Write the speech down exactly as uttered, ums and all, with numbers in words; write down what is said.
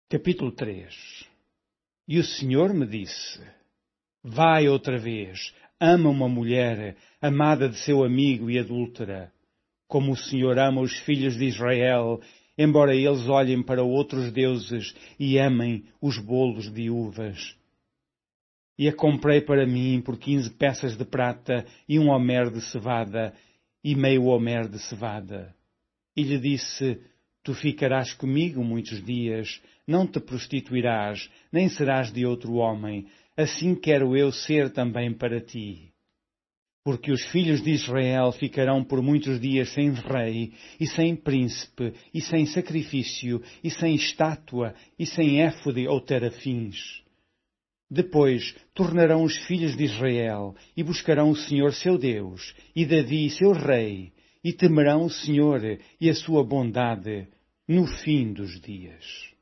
Capítulo três. E o Senhor me disse: Vai outra vez, ama uma mulher, amada de seu amigo e adúltera, como o Senhor ama os filhos de Israel, embora eles olhem para outros deuses e amem os bolos de uvas. E a comprei para mim por quinze peças de prata e um homer de cevada e meio homer de cevada. E lhe disse: Tu ficarás comigo muitos dias, não te prostituirás, nem serás de outro homem, assim quero eu ser também para ti. Porque os filhos de Israel ficarão por muitos dias sem rei, e sem príncipe, e sem sacrifício, e sem estátua, e sem éfode ou terafins. Depois tornarão os filhos de Israel, e buscarão o Senhor seu Deus, e Davi seu rei, e temerão o Senhor e a sua bondade no fim dos dias.